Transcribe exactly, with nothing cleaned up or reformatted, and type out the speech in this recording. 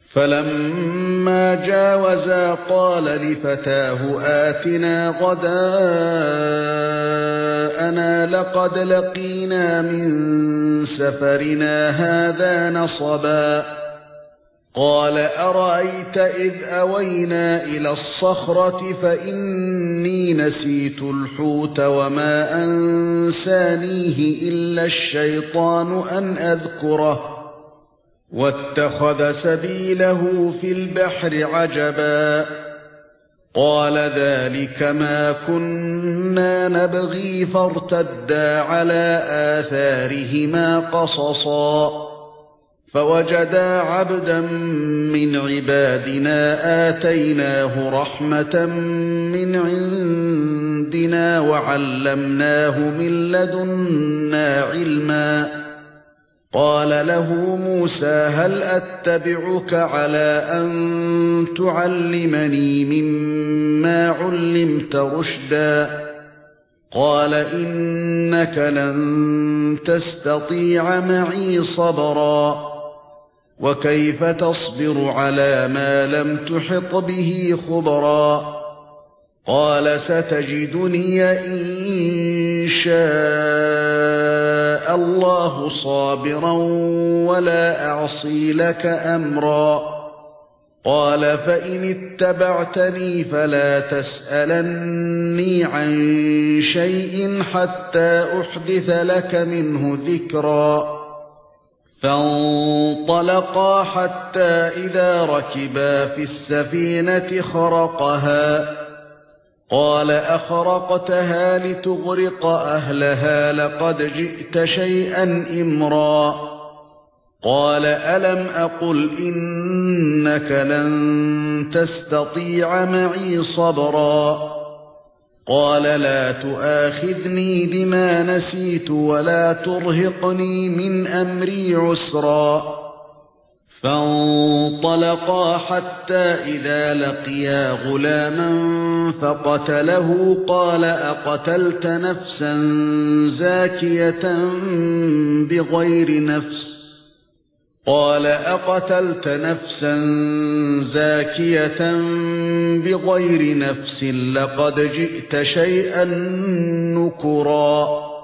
فَلَمَّا جَاوَزَا قَالَ لِفَتَاهُ آتِنَا غَدَاءَنَا لَقَدْ لَقِينَا مِنْ سَفَرِنَا هَذَا نَصَبًا قَالَ أَرَأَيْتَ إِذْ أَوَيْنَا إِلَى الصَّخْرَةِ فَإِنِّي نَسِيتُ الْحُوتَ وَمَا أَنسَانِيهِ إِلَّا الشَّيْطَانُ أَنْ أَذْكُرَهُ وَاتَّخَذَ سَبِيلَهُ فِي الْبَحْرِ عَجَبًا قَالَ ذَلِكَ مَا كُنَّا نَبْغِي فَارْتَدَّا عَلَى آثَارِهِمَا قَصَصًا فَوَجَدَا عَبْدًا مِنْ عِبَادِنَا آتَيْنَاهُ رَحْمَةً مِنْ عِنْدِنَا وَعَلَّمْنَاهُ مِنْ لَدُنَّا عِلْمًا قَالَ لَهُ مُوسَى هَلْ أَتَّبِعُكَ عَلَى أَن تُعَلِّمَنِي مِمَّا عُلِّمْتَ رُشْدًا قَالَ إِنَّكَ لَن تَسْتَطِيعَ مَعِي صَبْرًا وَكَيْفَ تَصْبِرُ عَلَى مَا لَمْ تُحِطْ بِهِ خُبْرًا قَالَ سَتَجِدُنِي إِن شَاءَ اللَّهُ صَابِرًا وَلَا أَعْصِي لَكَ أَمْرًا قَالَ فَإِنِ اتَّبَعْتَنِي فَلَا تَسْأَلَنِّي عَن شَيْءٍ حَتَّى أُحْدِثَ لَكَ مِنْهُ ذِكْرًا فَانطَلَقَا حَتَّى إِذَا رَكِبَا فِي السَّفِينَةِ خَرَقَهَا قَالَ أَخَرَقْتَهَا لِتُغْرِقَ أَهْلَهَا لَقَدْ جِئْتَ شَيْئًا إِمْرًا قَالَ أَلَمْ أَقُلْ إِنَّكَ لَن تَسْتَطِيعَ مَعِي صَبْرًا قَالَ لَا تُؤَاخِذْنِي بِمَا نَسِيتُ وَلَا تُرْهِقْنِي مِنْ أَمْرِي عُسْرًا فَانطَلَقَا حَتَّى إِذَا لَقِيَا غُلَامًا فَقَتَلَهُ قَالَ أَقَتَلْتَ نَفْسًا زَاكِيَةً بِغَيْرِ نَفْسٍ قَالَ أَقَتَلْتَ نَفْسًا زَاكِيَةً بِغَيْرِ نَفْسٍ لَقَدْ جِئْتَ شَيْئًا نُكْرًا